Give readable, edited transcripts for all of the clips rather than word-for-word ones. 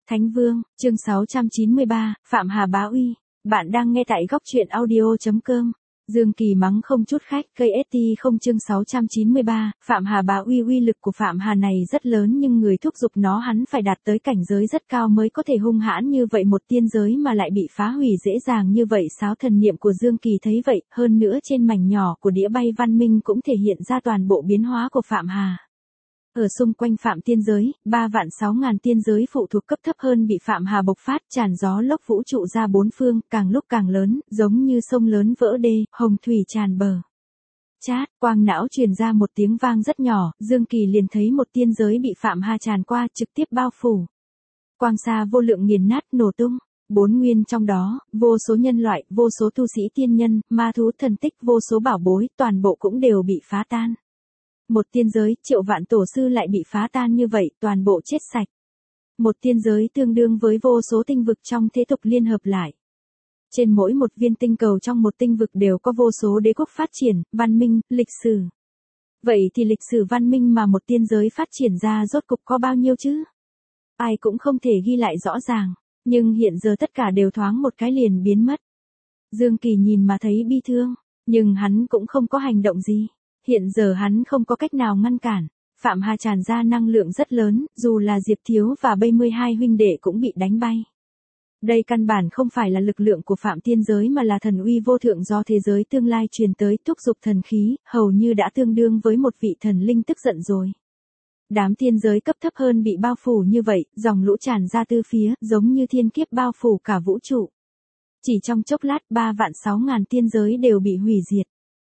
Thánh Vương, chương 693, Phạm Hà bá uy. Bạn đang nghe tại góc truyện audio.com. Dương Kỳ mắng không chút khách, KST không chương 693, Phạm Hà bá uy. Uy lực của Phạm Hà này rất lớn nhưng người thúc giục nó hắn phải đạt tới cảnh giới rất cao mới có thể hung hãn như vậy, một tiên giới mà lại bị phá hủy dễ dàng như vậy. Sáo thần niệm của Dương Kỳ thấy vậy, hơn nữa trên mảnh nhỏ của đĩa bay văn minh cũng thể hiện ra toàn bộ biến hóa của Phạm Hà. Ở xung quanh Phạm tiên giới, 3.600.000 tiên giới phụ thuộc cấp thấp hơn bị Phạm Hà bộc phát, tràn gió lốc vũ trụ ra bốn phương, càng lúc càng lớn, giống như sông lớn vỡ đê, hồng thủy tràn bờ. Chát, quang não truyền ra một tiếng vang rất nhỏ, Dương Kỳ liền thấy một tiên giới bị Phạm Hà tràn qua, trực tiếp bao phủ. Quang xa vô lượng nghiền nát nổ tung. Bốn nguyên trong đó, vô số nhân loại, vô số tu sĩ tiên nhân, ma thú thần tích, vô số bảo bối, toàn bộ cũng đều bị phá tan. Một tiên giới, triệu vạn tổ sư lại bị phá tan như vậy, toàn bộ chết sạch. Một tiên giới tương đương với vô số tinh vực trong thế tục liên hợp lại. Trên mỗi một viên tinh cầu trong một tinh vực đều có vô số đế quốc phát triển, văn minh, lịch sử. Vậy thì lịch sử văn minh mà một tiên giới phát triển ra rốt cục có bao nhiêu chứ? Ai cũng không thể ghi lại rõ ràng, nhưng hiện giờ tất cả đều thoáng một cái liền biến mất. Dương Kỳ nhìn mà thấy bi thương, nhưng hắn cũng không có hành động gì. Hiện giờ hắn không có cách nào ngăn cản. Phạm Hà tràn ra năng lượng rất lớn, dù là Diệp Thiếu và 72 huynh đệ cũng bị đánh bay. Đây căn bản không phải là lực lượng của Phạm tiên giới mà là thần uy vô thượng do thế giới tương lai truyền tới, thúc giục thần khí, hầu như đã tương đương với một vị thần linh tức giận rồi. Đám tiên giới cấp thấp hơn bị bao phủ như vậy, dòng lũ tràn ra từ phía, giống như thiên kiếp bao phủ cả vũ trụ. Chỉ trong chốc lát 3.600.000 tiên giới đều bị hủy diệt.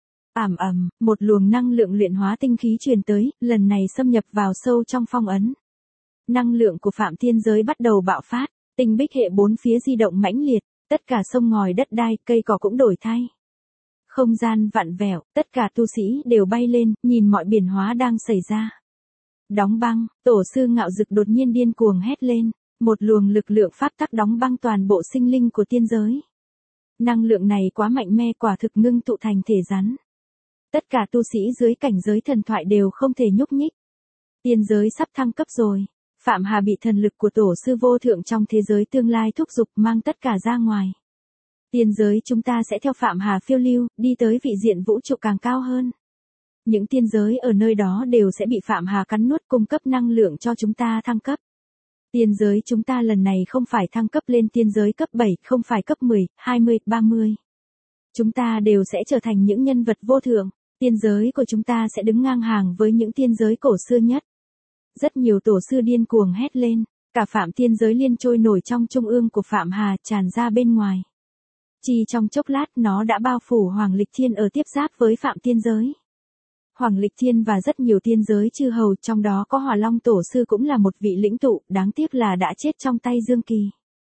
Ầm ầm, một luồng năng lượng luyện hóa tinh khí truyền tới, lần này xâm nhập vào sâu trong phong ấn. Năng lượng của Phạm tiên giới bắt đầu bạo phát, tinh bích hệ bốn phía di động mãnh liệt, tất cả sông ngòi đất đai, cây cỏ cũng đổi thay. Không gian vặn vẹo, tất cả tu sĩ đều bay lên, nhìn mọi biến hóa đang xảy ra. Đóng băng, tổ sư Ngạo Dực đột nhiên điên cuồng hét lên, một luồng lực lượng pháp tắc đóng băng toàn bộ sinh linh của tiên giới. Năng lượng này quá mạnh mẽ, quả thực ngưng tụ thành thể rắn. Tất cả tu sĩ dưới cảnh giới thần thoại đều không thể nhúc nhích. Tiên giới sắp thăng cấp rồi. Phạm Hà bị thần lực của tổ sư vô thượng trong thế giới tương lai thúc giục mang tất cả ra ngoài. Tiên giới chúng ta sẽ theo Phạm Hà phiêu lưu, đi tới vị diện vũ trụ càng cao hơn. Những tiên giới ở nơi đó đều sẽ bị Phạm Hà cắn nuốt, cung cấp năng lượng cho chúng ta thăng cấp. Tiên giới chúng ta lần này không phải thăng cấp lên tiên giới cấp 7, không phải cấp 10, 20, 30. Chúng ta đều sẽ trở thành những nhân vật vô thượng. Tiên giới của chúng ta sẽ đứng ngang hàng với những tiên giới cổ xưa nhất. Rất nhiều tổ sư điên cuồng hét lên, cả Phạm tiên giới liên trôi nổi trong trung ương của Phạm Hà tràn ra bên ngoài. Chỉ trong chốc lát nó đã bao phủ Hoàng Lịch Thiên ở tiếp giáp với Phạm tiên giới. Hoàng Lịch Thiên và rất nhiều tiên giới chư hầu, trong đó có Hỏa Long tổ sư cũng là một vị lĩnh tụ, đáng tiếc là đã chết trong tay Dương Kỳ.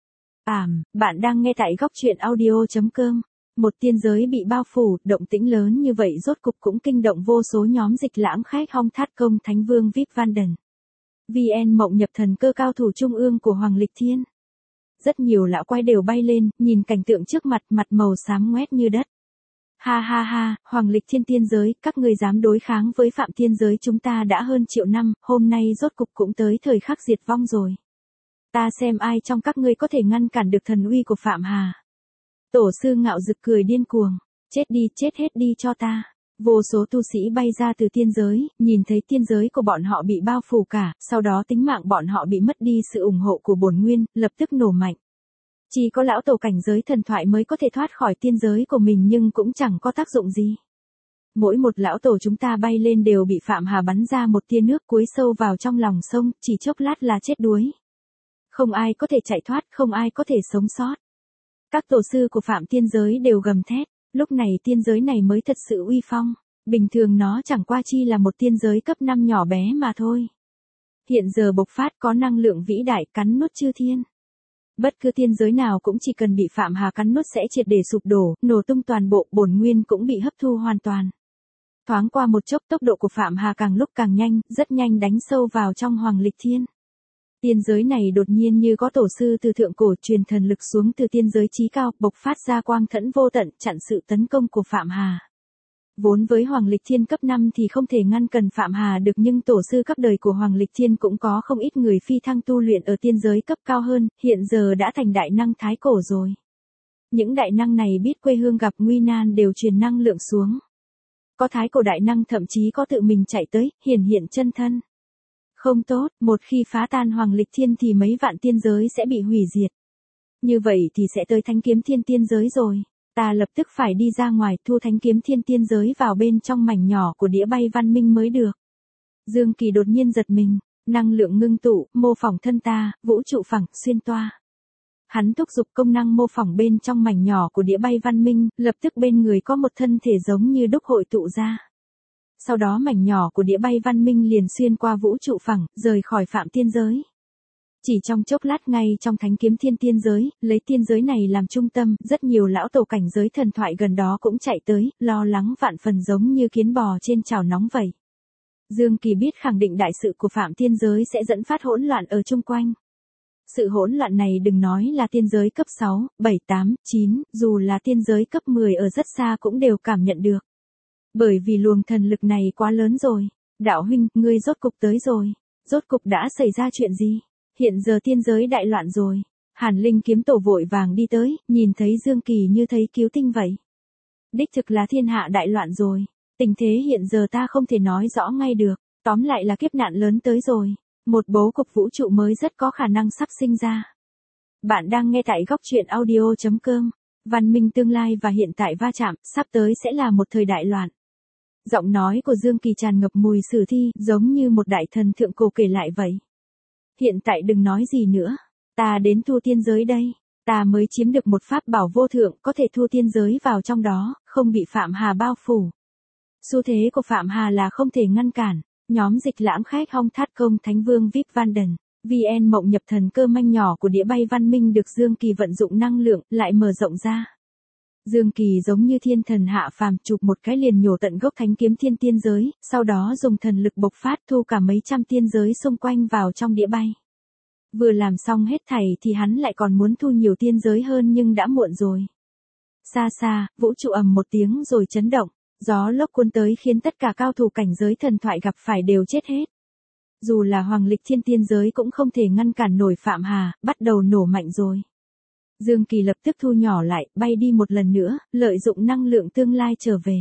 Bạn đang nghe tại góc truyện audio.com. Một tiên giới bị bao phủ, động tĩnh lớn như vậy rốt cục cũng kinh động vô số nhóm dịch lãng khách Hong Thát Công, Thánh Vương VIP Vanden. VN Mộng Nhập Thần Cơ cao thủ trung ương của Hoàng Lịch Thiên. Rất nhiều lão quái đều bay lên, nhìn cảnh tượng trước mặt, mặt màu xám ngoét như đất. Ha ha ha, Hoàng Lịch Thiên tiên giới, các người dám đối kháng với Phạm tiên giới chúng ta đã hơn triệu năm, hôm nay rốt cục cũng tới thời khắc diệt vong rồi. Ta xem ai trong các ngươi có thể ngăn cản được thần uy của Phạm Hà. Tổ sư Ngạo Dực cười điên cuồng, chết đi, chết hết đi cho ta. Vô số tu sĩ bay ra từ tiên giới, nhìn thấy tiên giới của bọn họ bị bao phủ cả, sau đó tính mạng bọn họ bị mất đi sự ủng hộ của bổn nguyên, lập tức nổ mạnh. Chỉ có lão tổ cảnh giới thần thoại mới có thể thoát khỏi tiên giới của mình nhưng cũng chẳng có tác dụng gì. Mỗi một lão tổ chúng ta bay lên đều bị Phạm Hà bắn ra một tia nước cúi sâu vào trong lòng sông, chỉ chốc lát là chết đuối. Không ai có thể chạy thoát, không ai có thể sống sót. Các tổ sư của Phạm tiên giới đều gầm thét, lúc này tiên giới này mới thật sự uy phong, bình thường nó chẳng qua chi là một tiên giới cấp 5 nhỏ bé mà thôi. Hiện giờ bộc phát có năng lượng vĩ đại cắn nuốt chư thiên. Bất cứ tiên giới nào cũng chỉ cần bị Phạm Hà cắn nuốt sẽ triệt để sụp đổ, nổ tung toàn bộ, bổn nguyên cũng bị hấp thu hoàn toàn. Thoáng qua một chốc tốc độ của Phạm Hà càng lúc càng nhanh, rất nhanh đánh sâu vào trong Hoàng Lịch Thiên. Tiên giới này đột nhiên như có tổ sư từ thượng cổ truyền thần lực xuống từ tiên giới chí cao, bộc phát ra quang thẫn vô tận chặn sự tấn công của Phạm Hà. Vốn với Hoàng Lịch Thiên cấp 5 thì không thể ngăn cản Phạm Hà được, nhưng tổ sư các đời của Hoàng Lịch Thiên cũng có không ít người phi thăng tu luyện ở tiên giới cấp cao hơn, hiện giờ đã thành đại năng thái cổ rồi. Những đại năng này biết quê hương gặp nguy nan đều truyền năng lượng xuống. Có thái cổ đại năng thậm chí có tự mình chạy tới, hiện chân thân. Không tốt, một khi phá tan Hoàng Lịch Thiên thì mấy vạn tiên giới sẽ bị hủy diệt. Như vậy thì sẽ tới Thánh Kiếm Thiên tiên giới rồi. Ta lập tức phải đi ra ngoài thu Thánh Kiếm Thiên tiên giới vào bên trong mảnh nhỏ của đĩa bay văn minh mới được. Dương Kỳ đột nhiên giật mình, năng lượng ngưng tụ, mô phỏng thân ta, vũ trụ phẳng, xuyên toa. Hắn thúc giục công năng mô phỏng bên trong mảnh nhỏ của đĩa bay văn minh, lập tức bên người có một thân thể giống như đúc hội tụ ra. Sau đó mảnh nhỏ của đĩa bay văn minh liền xuyên qua vũ trụ phẳng, rời khỏi phạm tiên giới. Chỉ trong chốc lát ngay trong Thánh Kiếm Thiên tiên giới, lấy tiên giới này làm trung tâm, rất nhiều lão tổ cảnh giới thần thoại gần đó cũng chạy tới, lo lắng vạn phần giống như kiến bò trên chảo nóng vậy. Dương Kỳ biết khẳng định đại sự của phạm tiên giới sẽ dẫn phát hỗn loạn ở chung quanh. Sự hỗn loạn này đừng nói là tiên giới cấp 6, 7, 8, 9, dù là tiên giới cấp 10 ở rất xa cũng đều cảm nhận được. Bởi vì luồng thần lực này quá lớn rồi. Đạo huynh, ngươi rốt cục tới rồi. Rốt cục đã xảy ra chuyện gì? Hiện giờ tiên giới đại loạn rồi. Hàn Linh kiếm tổ vội vàng đi tới, nhìn thấy Dương Kỳ như thấy cứu tinh vậy. Đích thực là thiên hạ đại loạn rồi. Tình thế hiện giờ ta không thể nói rõ ngay được. Tóm lại là kiếp nạn lớn tới rồi. Một bố cục vũ trụ mới rất có khả năng sắp sinh ra. Bạn đang nghe tại góc truyện audio.com. Văn minh tương lai và hiện tại va chạm, sắp tới sẽ là một thời đại loạn. Giọng nói của Dương Kỳ tràn ngập mùi sử thi, giống như một đại thần thượng cổ kể lại vậy. Hiện tại đừng nói gì nữa. Ta đến thu tiên giới đây. Ta mới chiếm được một pháp bảo vô thượng có thể thu tiên giới vào trong đó, không bị Phạm Hà bao phủ. Xu thế của Phạm Hà là không thể ngăn cản. Nhóm dịch lãm khách Hong Thát Công Thánh Vương Vip Vanden, VN mộng nhập thần cơ manh nhỏ của đĩa bay văn minh được Dương Kỳ vận dụng năng lượng, lại mở rộng ra. Dương Kỳ giống như thiên thần hạ phàm chụp một cái liền nhổ tận gốc Thánh Kiếm Thiên tiên giới, sau đó dùng thần lực bộc phát thu cả mấy trăm tiên giới xung quanh vào trong đĩa bay. Vừa làm xong hết thảy thì hắn lại còn muốn thu nhiều tiên giới hơn nhưng đã muộn rồi. Xa xa, vũ trụ ầm một tiếng rồi chấn động. Gió lốc cuốn tới khiến tất cả cao thủ cảnh giới thần thoại gặp phải đều chết hết. Dù là Hoàng Lịch Thiên tiên giới cũng không thể ngăn cản nổi Phạm Hà, bắt đầu nổ mạnh rồi. Dương Kỳ lập tức thu nhỏ lại, bay đi một lần nữa, lợi dụng năng lượng tương lai trở về.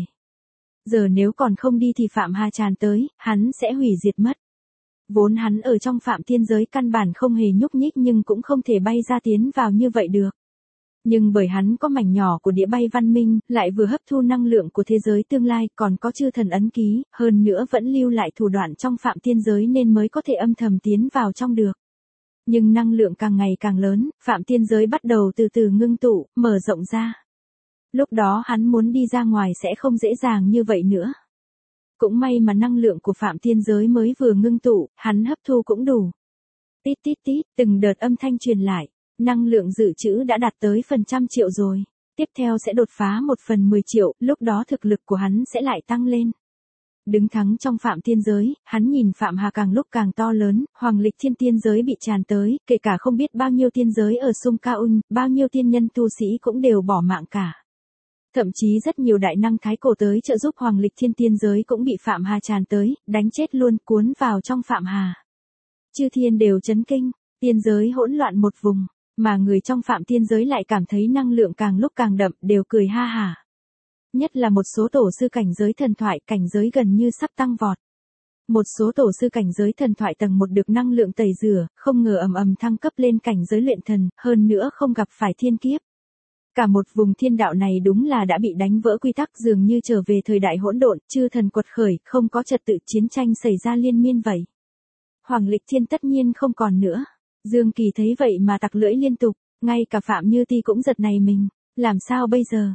Giờ nếu còn không đi thì Phạm Hà tràn tới, hắn sẽ hủy diệt mất. Vốn hắn ở trong phạm tiên giới căn bản không hề nhúc nhích nhưng cũng không thể bay ra tiến vào như vậy được. Nhưng bởi hắn có mảnh nhỏ của đĩa bay văn minh, lại vừa hấp thu năng lượng của thế giới tương lai, còn có chư thần ấn ký, hơn nữa vẫn lưu lại thủ đoạn trong phạm tiên giới nên mới có thể âm thầm tiến vào trong được. Nhưng năng lượng càng ngày càng lớn, phạm tiên giới bắt đầu từ từ ngưng tụ, mở rộng ra. Lúc đó hắn muốn đi ra ngoài sẽ không dễ dàng như vậy nữa. Cũng may mà năng lượng của phạm tiên giới mới vừa ngưng tụ, hắn hấp thu cũng đủ. Tít tít tít, từng đợt âm thanh truyền lại. Năng lượng dự trữ đã đạt tới phần trăm triệu rồi. Tiếp theo sẽ đột phá 1/10 triệu, lúc đó thực lực của hắn sẽ lại tăng lên. Đứng thắng trong phạm tiên giới, hắn nhìn Phạm Hà càng lúc càng to lớn, Hoàng Lịch Thiên tiên giới bị tràn tới, kể cả không biết bao nhiêu tiên giới ở Sung Ca Un, bao nhiêu tiên nhân tu sĩ cũng đều bỏ mạng cả. Thậm chí rất nhiều đại năng thái cổ tới trợ giúp Hoàng Lịch Thiên tiên giới cũng bị Phạm Hà tràn tới, đánh chết luôn, cuốn vào trong Phạm Hà. Chư thiên đều chấn kinh, tiên giới hỗn loạn một vùng. Mà người trong phạm tiên giới lại cảm thấy năng lượng càng lúc càng đậm, đều cười ha hả. Nhất là một số tổ sư cảnh giới thần thoại, cảnh giới gần như sắp tăng vọt. Một số tổ sư cảnh giới thần thoại tầng 1 được năng lượng tẩy rửa, không ngờ ầm thăng cấp lên cảnh giới luyện thần, hơn nữa không gặp phải thiên kiếp. Cả một vùng thiên đạo này đúng là đã bị đánh vỡ quy tắc, dường như trở về thời đại hỗn độn, chư thần quật khởi, không có trật tự, chiến tranh xảy ra liên miên vậy. Hoàng Lịch Thiên tất nhiên không còn nữa. Dương Kỳ thấy vậy mà tặc lưỡi liên tục, ngay cả Phạm Như Ti cũng giật nảy mình. Làm sao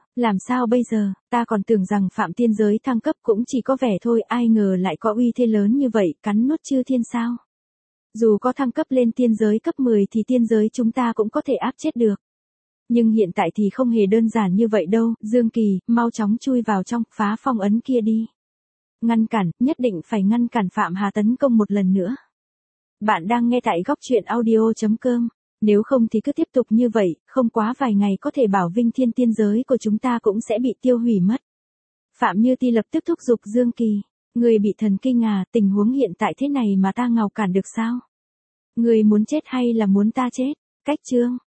bây giờ, ta còn tưởng rằng Phạm tiên giới thăng cấp cũng chỉ có vẻ thôi, ai ngờ lại có uy thế lớn như vậy, cắn nuốt chư thiên sao. Dù có thăng cấp lên tiên giới cấp 10 thì tiên giới chúng ta cũng có thể áp chết được. Nhưng hiện tại thì không hề đơn giản như vậy đâu, Dương Kỳ, mau chóng chui vào trong, phá phong ấn kia đi. Ngăn cản, nhất định phải ngăn cản Phạm Hà tấn công một lần nữa. Bạn đang nghe tại góc truyện audio.com. Nếu không thì cứ tiếp tục như vậy, không quá vài ngày có thể bảo Vinh Thiên tiên giới của chúng ta cũng sẽ bị tiêu hủy mất. Phạm Như Ti lập tức thúc giục Dương Kỳ. Người bị thần kinh à, tình huống hiện tại thế này mà ta ngào cản được sao? Người muốn chết hay là muốn ta chết? Cách chương.